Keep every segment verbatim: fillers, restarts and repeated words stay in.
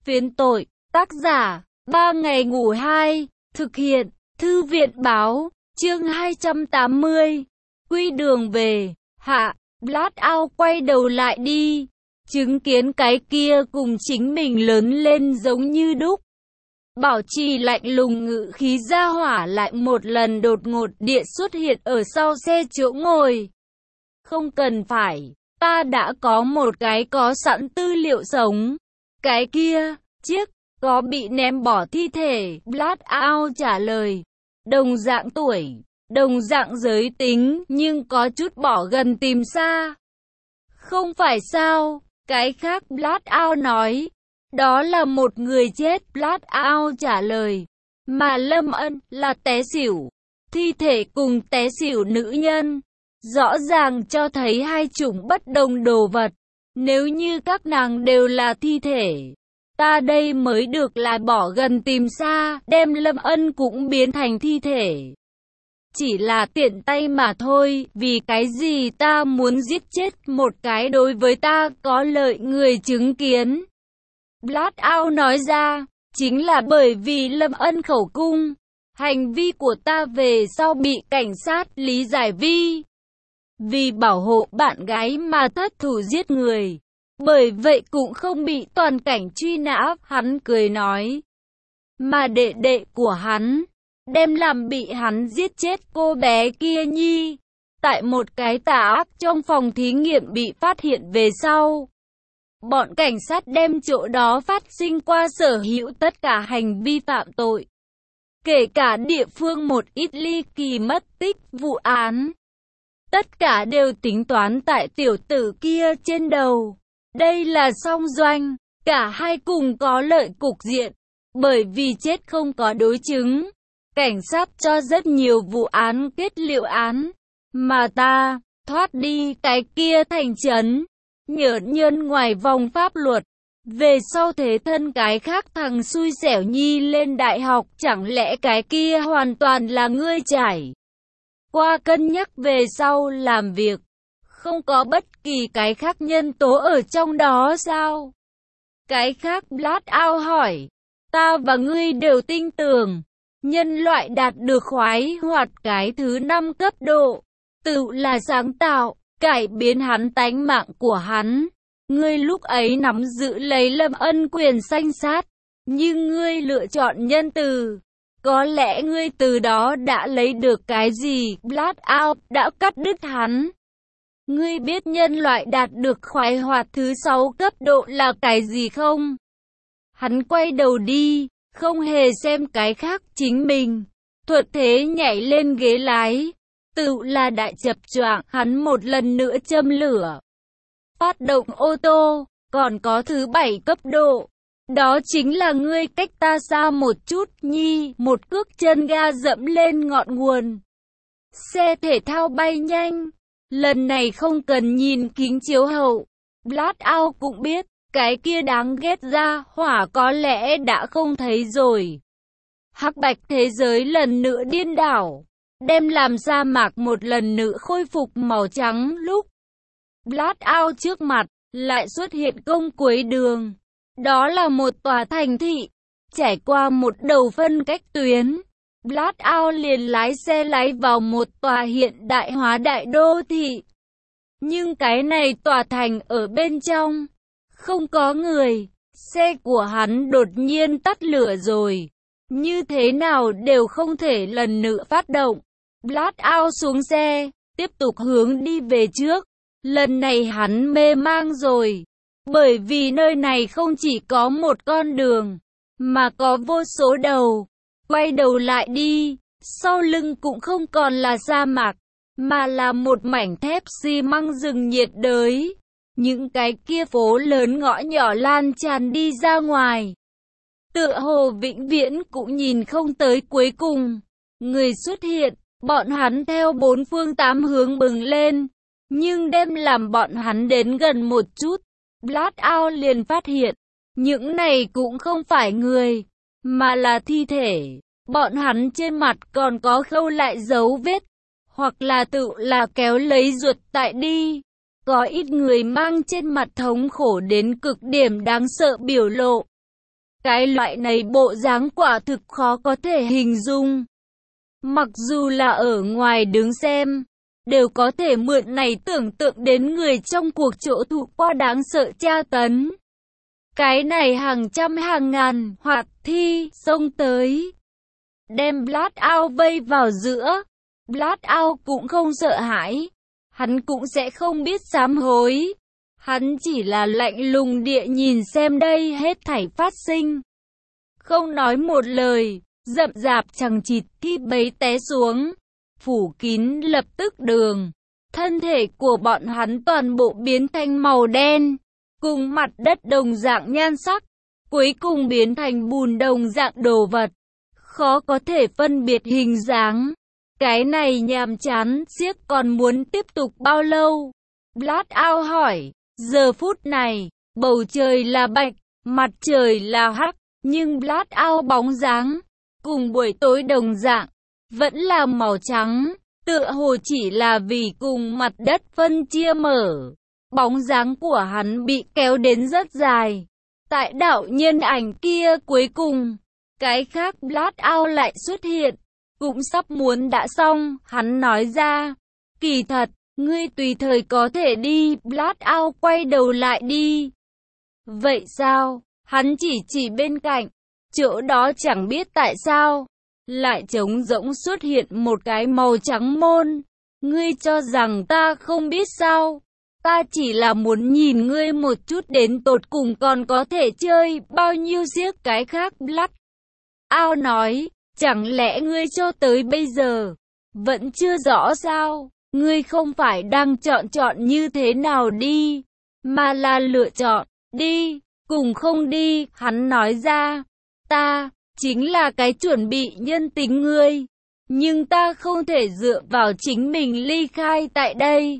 Phiến tội, tác giả, ba ngày ngủ hai, thực hiện, thư viện báo, chương hai trăm tám mươi, quy đường về, hạ, Blackout quay đầu lại đi, chứng kiến cái kia cùng chính mình lớn lên giống như đúc. Bảo trì lạnh lùng ngự khí ra hỏa lại một lần đột ngột địa xuất hiện ở sau xe chỗ ngồi. Không cần phải, ta đã có một cái có sẵn tư liệu sống. Cái kia, chiếc, có bị ném bỏ thi thể, Blackout trả lời. Đồng dạng tuổi, đồng dạng giới tính, nhưng có chút bỏ gần tìm xa. Không phải sao, cái khác Blackout nói. Đó là một người chết, Blackout trả lời. Mà Lâm Ân là té xỉu. Thi thể cùng té xỉu nữ nhân. Rõ ràng cho thấy hai chủng bất đồng đồ vật. Nếu như các nàng đều là thi thể, ta đây mới được là bỏ gần tìm xa, đem Lâm Ân cũng biến thành thi thể. Chỉ là tiện tay mà thôi, vì cái gì ta muốn giết chết một cái đối với ta có lợi người chứng kiến. Blackout nói ra, chính là bởi vì Lâm Ân khẩu cung, hành vi của ta về sau bị cảnh sát lý giải vi. Vì bảo hộ bạn gái mà thất thủ giết người, bởi vậy cũng không bị toàn cảnh truy nã, hắn cười nói. Mà đệ đệ của hắn, đem làm bị hắn giết chết cô bé kia nhi, tại một cái tà ác trong phòng thí nghiệm bị phát hiện về sau. Bọn cảnh sát đem chỗ đó phát sinh qua sở hữu tất cả hành vi phạm tội. Kể cả địa phương một ít ly kỳ mất tích vụ án. Tất cả đều tính toán tại tiểu tử kia trên đầu. Đây là song doanh, cả hai cùng có lợi cục diện. Bởi vì chết không có đối chứng, cảnh sát cho rất nhiều vụ án kết liệu án. Mà ta, thoát đi cái kia thành trấn. Nhỡ nhân ngoài vòng pháp luật, về sau thế thân cái khác thằng xui xẻo nhi lên đại học, chẳng lẽ cái kia hoàn toàn là ngươi trải qua cân nhắc về sau làm việc, không có bất kỳ cái khác nhân tố ở trong đó sao? Cái khác Blackout hỏi, ta và ngươi đều tin tưởng, nhân loại đạt được khoái hoạt cái thứ năm cấp độ, tự là sáng tạo. Cải biến hắn tánh mạng của hắn. Ngươi lúc ấy nắm giữ lấy Lâm Ân quyền sanh sát, nhưng ngươi lựa chọn nhân từ. Có lẽ ngươi từ đó đã lấy được cái gì? Blackout đã cắt đứt hắn. Ngươi biết nhân loại đạt được khoái hoạt thứ sáu cấp độ là cái gì không? Hắn quay đầu đi, không hề xem cái khác chính mình. Thuận thế nhảy lên ghế lái. Tự là đại chập choạng, hắn một lần nữa châm lửa. Phát động ô tô, còn có thứ bảy cấp độ. Đó chính là ngươi cách ta xa một chút nhi, một cước chân ga dẫm lên ngọn nguồn. Xe thể thao bay nhanh, lần này không cần nhìn kính chiếu hậu. Blackout cũng biết, cái kia đáng ghét ra hỏa có lẽ đã không thấy rồi. Hắc bạch thế giới lần nữa điên đảo. Đem làm sa mạc một lần nữa khôi phục màu trắng lúc Blackout trước mặt lại xuất hiện công cuối đường. Đó là một tòa thành thị, trải qua một đầu phân cách tuyến. Blackout liền lái xe lái vào một tòa hiện đại hóa đại đô thị. Nhưng cái này tòa thành ở bên trong, không có người. Xe của hắn đột nhiên tắt lửa rồi. Như thế nào đều không thể lần nữa phát động. Blackout xuống xe, tiếp tục hướng đi về trước. Lần này hắn mê mang rồi. Bởi vì nơi này không chỉ có một con đường, mà có vô số đầu. Quay đầu lại đi, sau lưng cũng không còn là sa mạc, mà là một mảnh thép xi măng rừng nhiệt đới. Những cái kia phố lớn ngõ nhỏ lan tràn đi ra ngoài. Tựa hồ vĩnh viễn cũng nhìn không tới cuối cùng. Người xuất hiện. Bọn hắn theo bốn phương tám hướng bừng lên, nhưng đem làm bọn hắn đến gần một chút, Blackout liền phát hiện, những này cũng không phải người, mà là thi thể. Bọn hắn trên mặt còn có khâu lại dấu vết, hoặc là tự là kéo lấy ruột tại đi. Có ít người mang trên mặt thống khổ đến cực điểm đáng sợ biểu lộ. Cái loại này bộ dáng quả thực khó có thể hình dung. Mặc dù là ở ngoài đứng xem, đều có thể mượn này tưởng tượng đến người trong cuộc chỗ thụ qua đáng sợ tra tấn. Cái này hàng trăm hàng ngàn hoạt thi xông tới, đem Blackout vây vào giữa. Blackout cũng không sợ hãi, hắn cũng sẽ không biết sám hối. Hắn chỉ là lạnh lùng địa nhìn xem đây hết thảy phát sinh. Không nói một lời, rậm rạp chằng chịt thi bấy té xuống, phủ kín lập tức đường. Thân thể của bọn hắn toàn bộ biến thành màu đen, cùng mặt đất đồng dạng nhan sắc, cuối cùng biến thành bùn đồng dạng đồ vật. Khó có thể phân biệt hình dáng. Cái này nhàm chán xiếc còn muốn tiếp tục bao lâu? Blackout hỏi. Giờ phút này, bầu trời là bạch, mặt trời là hắc, nhưng Blackout bóng dáng, cùng buổi tối đồng dạng, vẫn là màu trắng, tựa hồ chỉ là vì cùng mặt đất phân chia mở. Bóng dáng của hắn bị kéo đến rất dài. Tại đạo nhân ảnh kia cuối cùng, cái khác Blackout lại xuất hiện, cũng sắp muốn đã xong, hắn nói ra, kỳ thật, ngươi tùy thời có thể đi. Blackout quay đầu lại đi. Vậy sao? Hắn chỉ chỉ bên cạnh, chỗ đó chẳng biết tại sao, lại trống rỗng xuất hiện một cái màu trắng môn. Ngươi cho rằng ta không biết sao? Ta chỉ là muốn nhìn ngươi một chút đến tột cùng còn có thể chơi bao nhiêu xiếc cái khác. Blackout nói, chẳng lẽ ngươi cho tới bây giờ vẫn chưa rõ sao? Ngươi không phải đang chọn chọn như thế nào đi, mà là lựa chọn đi, cùng không đi. Hắn nói ra, ta chính là cái chuẩn bị nhân tính ngươi, nhưng ta không thể dựa vào chính mình ly khai tại đây.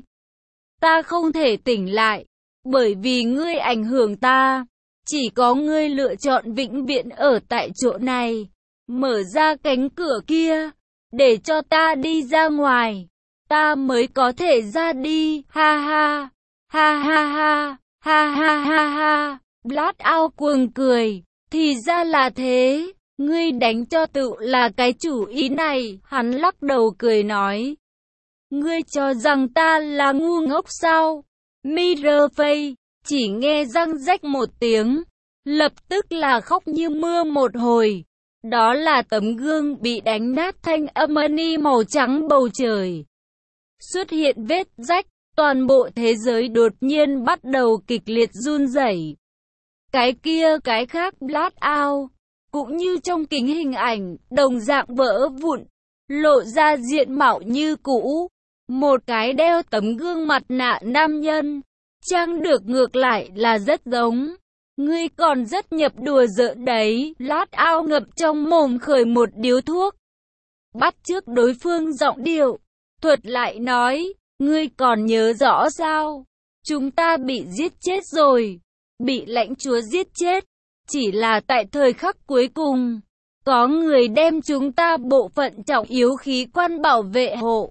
Ta không thể tỉnh lại, bởi vì ngươi ảnh hưởng ta. Chỉ có ngươi lựa chọn vĩnh viễn ở tại chỗ này, mở ra cánh cửa kia, để cho ta đi ra ngoài. Ta mới có thể ra đi. Ha ha, ha ha ha, ha ha ha ha. Blackout cuồng cười. Thì ra là thế, ngươi đánh cho tự là cái chủ ý này. Hắn lắc đầu cười nói, ngươi cho rằng ta là ngu ngốc sao? Mirrorface chỉ nghe răng rách một tiếng, lập tức là khóc như mưa một hồi. Đó là tấm gương bị đánh nát thanh âm ni màu trắng bầu trời. Xuất hiện vết rách, toàn bộ thế giới đột nhiên bắt đầu kịch liệt run rẩy. Cái kia cái khác Blackout, cũng như trong kính hình ảnh, đồng dạng vỡ vụn, lộ ra diện mạo như cũ. Một cái đeo tấm gương mặt nạ nam nhân, trang được ngược lại là rất giống. Ngươi còn rất nhập đùa giỡn đấy. Blackout ngậm trong mồm khởi một điếu thuốc, bắt chước đối phương giọng điệu, thuật lại nói, ngươi còn nhớ rõ sao? Chúng ta bị giết chết rồi, bị lãnh chúa giết chết, chỉ là tại thời khắc cuối cùng, có người đem chúng ta bộ phận trọng yếu khí quan bảo vệ hộ,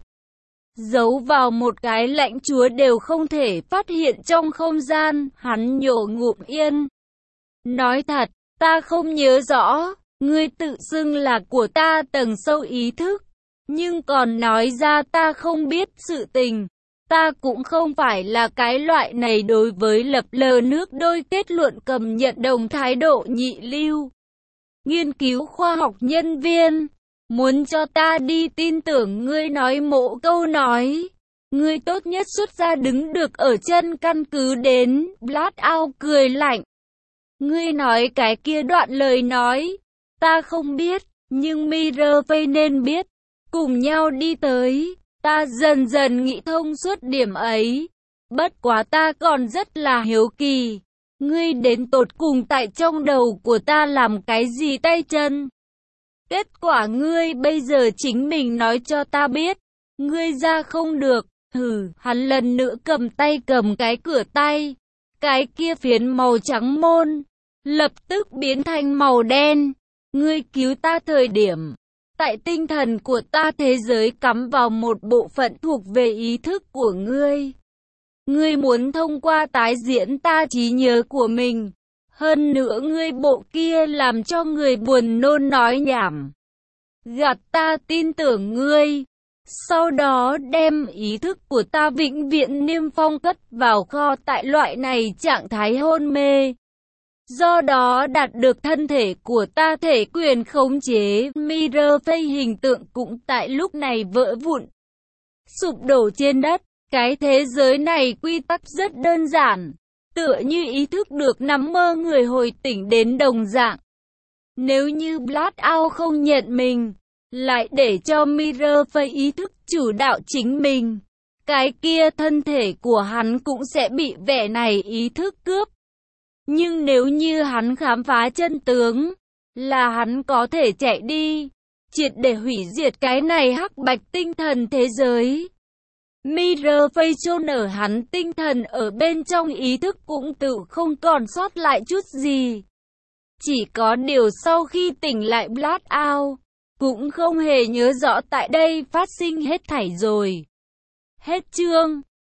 giấu vào một cái lãnh chúa đều không thể phát hiện trong không gian. Hắn nhổ ngụm yên, nói thật, ta không nhớ rõ. Ngươi tự xưng là của ta tầng sâu ý thức, nhưng còn nói ra ta không biết sự tình. Ta cũng không phải là cái loại này đối với lập lờ nước đôi kết luận cầm nhận đồng thái độ nhị lưu. Nghiên cứu khoa học nhân viên, muốn cho ta đi tin tưởng ngươi nói mộ câu nói. Ngươi tốt nhất xuất ra đứng được ở chân căn cứ đến. Blackout cười lạnh. Ngươi nói cái kia đoạn lời nói, ta không biết, nhưng Mirrorface nên biết. Cùng nhau đi tới, ta dần dần nghĩ thông suốt điểm ấy. Bất quá ta còn rất là hiếu kỳ, ngươi đến tột cùng tại trong đầu của ta làm cái gì tay chân? Kết quả ngươi bây giờ chính mình nói cho ta biết, ngươi ra không được. Hừ, hắn lần nữa cầm tay cầm cái cửa tay, cái kia phiến màu trắng môn, lập tức biến thành màu đen. Ngươi cứu ta thời điểm, tại tinh thần của ta thế giới cắm vào một bộ phận thuộc về ý thức của ngươi. Ngươi muốn thông qua tái diễn ta trí nhớ của mình, Hơn nữa ngươi bộ kia làm cho người buồn nôn nói nhảm. Gạt ta tin tưởng ngươi. Sau đó đem ý thức của ta vĩnh viễn niêm phong cất vào kho tại loại này trạng thái hôn mê. Do đó đạt được thân thể của ta thể quyền khống chế. Mirror Face hình tượng cũng tại lúc này vỡ vụn, sụp đổ trên đất. Cái thế giới này quy tắc rất đơn giản, tựa như ý thức được nằm mơ người hồi tỉnh đến đồng dạng. Nếu như Blackout không nhận mình, lại để cho Mirror Face ý thức chủ đạo chính mình, cái kia thân thể của hắn cũng sẽ bị vẻ này ý thức cướp. Nhưng nếu như hắn khám phá chân tướng, là hắn có thể chạy đi, triệt để hủy diệt cái này hắc bạch tinh thần thế giới. Mirror Face chôn ở hắn tinh thần ở bên trong ý thức cũng tự không còn sót lại chút gì. Chỉ có điều sau khi tỉnh lại Blackout, cũng không hề nhớ rõ tại đây phát sinh hết thảy rồi. Hết chương.